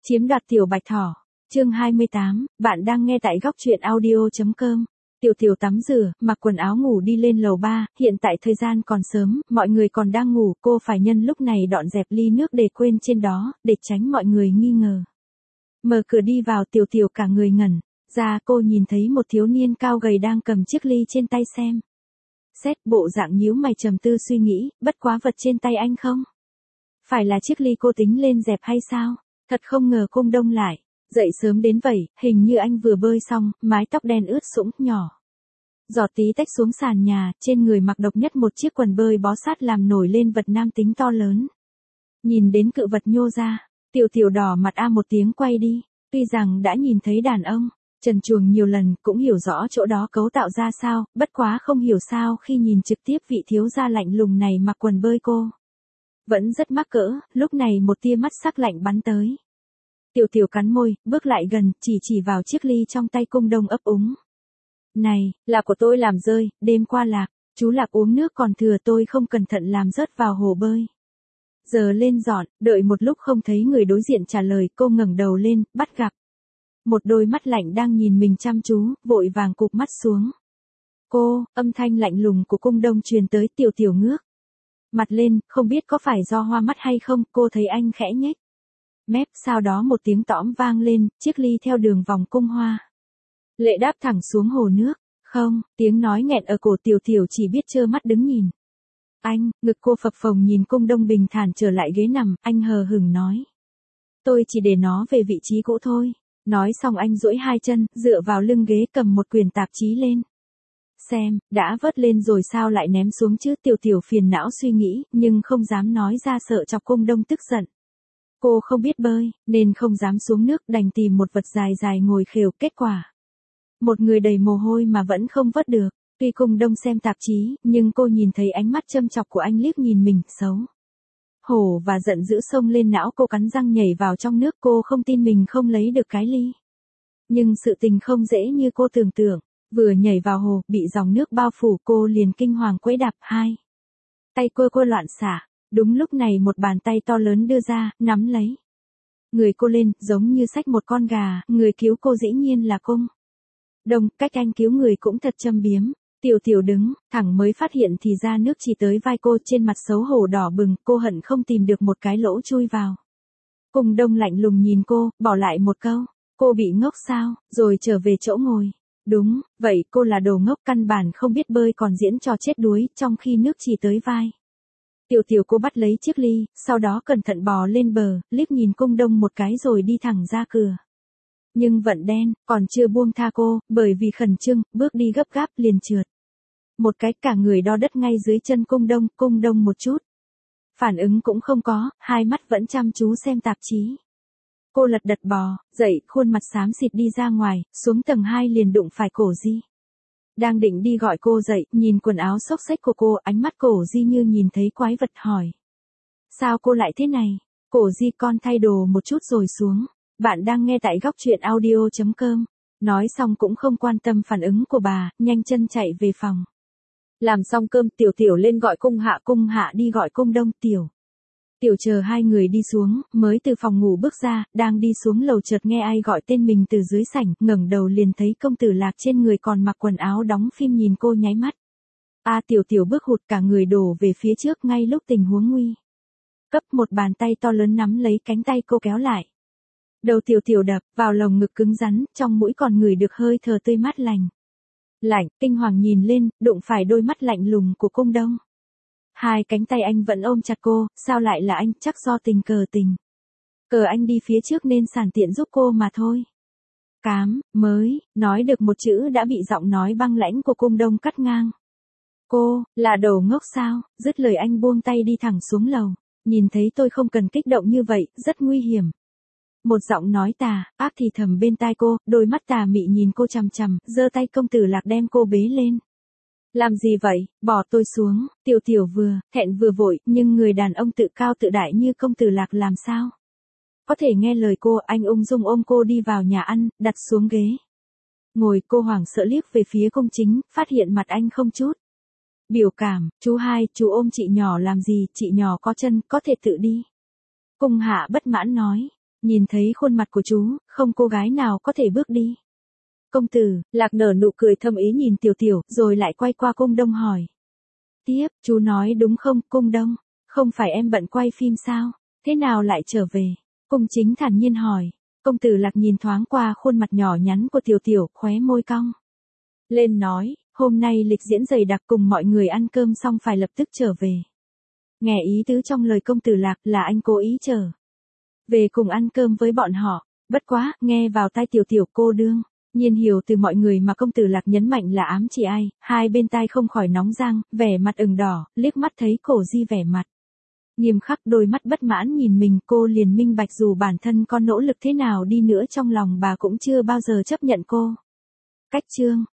Chiếm đoạt tiểu bạch thỏ. Chương 28, bạn đang nghe tại góc truyện audio.com. Tiểu Tiểu tắm rửa, mặc quần áo ngủ đi lên lầu 3, hiện tại thời gian còn sớm, mọi người còn đang ngủ, cô phải nhân lúc này dọn dẹp ly nước để quên trên đó, để tránh mọi người nghi ngờ. Mở cửa đi vào, Tiểu Tiểu cả người ngẩn ra, cô nhìn thấy một thiếu niên cao gầy đang cầm chiếc ly trên tay xem. Xét bộ dạng nhíu mày trầm tư suy nghĩ, bất quá vật trên tay anh không? Phải là chiếc ly cô tính lên dẹp hay sao? Thật không ngờ Cung Đông lại dậy sớm đến vậy, hình như anh vừa bơi xong, mái tóc đen ướt sũng, nhỏ giọt tí tách xuống sàn nhà, trên người mặc độc nhất một chiếc quần bơi bó sát làm nổi lên vật nam tính to lớn. Nhìn đến cự vật nhô ra, Tiểu Tiểu đỏ mặt a một tiếng quay đi, tuy rằng đã nhìn thấy đàn ông trần truồng nhiều lần, cũng hiểu rõ chỗ đó cấu tạo ra sao, bất quá không hiểu sao khi nhìn trực tiếp vị thiếu gia lạnh lùng này mặc quần bơi cô vẫn rất mắc cỡ, lúc này một tia mắt sắc lạnh bắn tới. Tiểu Tiểu cắn môi, bước lại gần, chỉ vào chiếc ly trong tay Cung Đông ấp úng. Này, là của tôi làm rơi, đêm qua Lạc, chú Lạc uống nước còn thừa tôi không cẩn thận làm rớt vào hồ bơi. Giờ lên dọn, đợi một lúc không thấy người đối diện trả lời, cô ngẩng đầu lên, bắt gặp một đôi mắt lạnh đang nhìn mình chăm chú, vội vàng cụp mắt xuống. Cô, âm thanh lạnh lùng của Cung Đông truyền tới. Tiểu Tiểu ngước mặt lên, không biết có phải do hoa mắt hay không, cô thấy anh khẽ nhếch mép, sau đó một tiếng tõm vang lên, chiếc ly theo đường vòng cung hoa lệ đáp thẳng xuống hồ nước. Không, tiếng nói nghẹn ở cổ Tiểu Tiểu chỉ biết trơ mắt đứng nhìn. Anh, ngực cô phập phồng nhìn Cung Đông bình thản trở lại ghế nằm, anh hờ hững nói. Tôi chỉ để nó về vị trí cũ thôi. Nói xong anh duỗi hai chân, dựa vào lưng ghế cầm một quyển tạp chí lên. Xem, đã vớt lên rồi sao lại ném xuống chứ? Tiểu Tiểu phiền não suy nghĩ, nhưng không dám nói ra sợ chọc Cung Đông tức giận. Cô không biết bơi, nên không dám xuống nước, đành tìm một vật dài dài ngồi khều, kết quả một người đầy mồ hôi mà vẫn không vớt được. Tuy Cung Đông xem tạp chí, nhưng cô nhìn thấy ánh mắt châm chọc của anh liếc nhìn mình, xấu hổ và giận dữ xông lên não cô, cắn răng nhảy vào trong nước. Cô không tin mình không lấy được cái ly. Nhưng sự tình không dễ như cô tưởng tượng. Vừa nhảy vào hồ, bị dòng nước bao phủ, cô liền kinh hoàng quẫy đạp, hai tay cô loạn xả. Đúng lúc này một bàn tay to lớn đưa ra, nắm lấy người cô lên, giống như xách một con gà. Người cứu cô dĩ nhiên là Cung Đông, cách anh cứu người cũng thật châm biếm. Tiểu Tiểu đứng thẳng mới phát hiện thì ra nước chỉ tới vai cô, trên mặt xấu hổ đỏ bừng, cô hận không tìm được một cái lỗ chui vào. Cung Đông lạnh lùng nhìn cô, bỏ lại một câu, cô bị ngốc sao, rồi trở về chỗ ngồi. Đúng, vậy cô là đồ ngốc, căn bản không biết bơi còn diễn trò chết đuối, trong khi nước chỉ tới vai. Tiểu Tiểu cô bắt lấy chiếc ly, sau đó cẩn thận bò lên bờ, liếc nhìn Cung Đông một cái rồi đi thẳng ra cửa. Nhưng vận đen, còn chưa buông tha cô, bởi vì khẩn trương, bước đi gấp gáp liền trượt một cái, cả người đo đất ngay dưới chân Cung Đông một chút phản ứng cũng không có, hai mắt vẫn chăm chú xem tạp chí. Cô lật đật bò dậy, khuôn mặt xám xịt đi ra ngoài, xuống tầng 2 liền đụng phải Cổ Di. Đang định đi gọi cô dậy, nhìn quần áo xốc xếch của cô, ánh mắt Cổ Di như nhìn thấy quái vật, hỏi. Sao cô lại thế này? Cổ Di, con thay đồ một chút rồi xuống. Bạn đang nghe tại góc truyện audio.com. Nói xong cũng không quan tâm phản ứng của bà, nhanh chân chạy về phòng. Làm xong cơm, Tiểu Tiểu lên gọi Cung Hạ đi gọi Cung Đông. Tiểu chờ hai người đi xuống, mới từ phòng ngủ bước ra, đang đi xuống lầu chợt nghe ai gọi tên mình từ dưới sảnh, ngẩng đầu liền thấy công tử Lạc trên người còn mặc quần áo đóng phim nhìn cô nháy mắt. Tiểu bước hụt cả người đổ về phía trước ngay lúc tình huống nguy cấp, một bàn tay to lớn nắm lấy cánh tay cô kéo lại. Đầu Tiểu đập vào lồng ngực cứng rắn, trong mũi còn ngửi được hơi thở tươi mát lạnh, kinh hoàng nhìn lên, đụng phải đôi mắt lạnh lùng của Cung Đông. Hai cánh tay anh vẫn ôm chặt cô, sao lại là anh, chắc do tình cờ anh đi phía trước nên sẵn tiện giúp cô mà thôi. Mới nói được một chữ đã bị giọng nói băng lãnh của Cung Đông cắt ngang. Cô, là đồ ngốc sao? Dứt lời anh buông tay đi thẳng xuống lầu. Nhìn thấy tôi không cần kích động như vậy, rất nguy hiểm. Một giọng nói tà ác thì thầm bên tai cô, đôi mắt tà mị nhìn cô chằm chằm, giơ tay công tử Lạc đem cô bế lên. Làm gì vậy, bỏ tôi xuống. Tiểu vừa thẹn vừa vội, nhưng người đàn ông tự cao tự đại như công tử Lạc làm sao có thể nghe lời cô. Anh ung dung ôm cô đi vào nhà ăn, đặt xuống ghế ngồi. Cô hoảng sợ liếc về phía Cung Chính, phát hiện mặt anh không chút biểu cảm. Chú ôm chị nhỏ làm gì, chị nhỏ có chân, có thể tự đi. Cung Hạ bất mãn nói. Nhìn thấy khuôn mặt của chú, không cô gái nào có thể bước đi. Công tử, Lạc nở nụ cười thâm ý nhìn Tiểu Tiểu, rồi lại quay qua Cung Đông hỏi. Tiếp, chú nói đúng không, Cung Đông? Không phải em bận quay phim sao? Thế nào lại trở về? Cung Chính thản nhiên hỏi. Công tử Lạc nhìn thoáng qua khuôn mặt nhỏ nhắn của Tiểu Tiểu, khóe môi cong lên nói, hôm nay lịch diễn dày đặc cùng mọi người ăn cơm xong phải lập tức trở về. Nghe ý tứ trong lời công tử Lạc là anh cố ý trở về cùng ăn cơm với bọn họ, bất quá, nghe vào tai Tiểu Tiểu cô đương. Nhiên hiểu từ mọi người mà công tử Lạc nhấn mạnh là ám chỉ ai, hai bên tai không khỏi nóng rang, vẻ mặt ửng đỏ, liếc mắt thấy Cổ Di vẻ mặt nghiêm khắc, đôi mắt bất mãn nhìn mình, cô liền minh bạch dù bản thân có nỗ lực thế nào đi nữa trong lòng bà cũng chưa bao giờ chấp nhận cô. Cách chương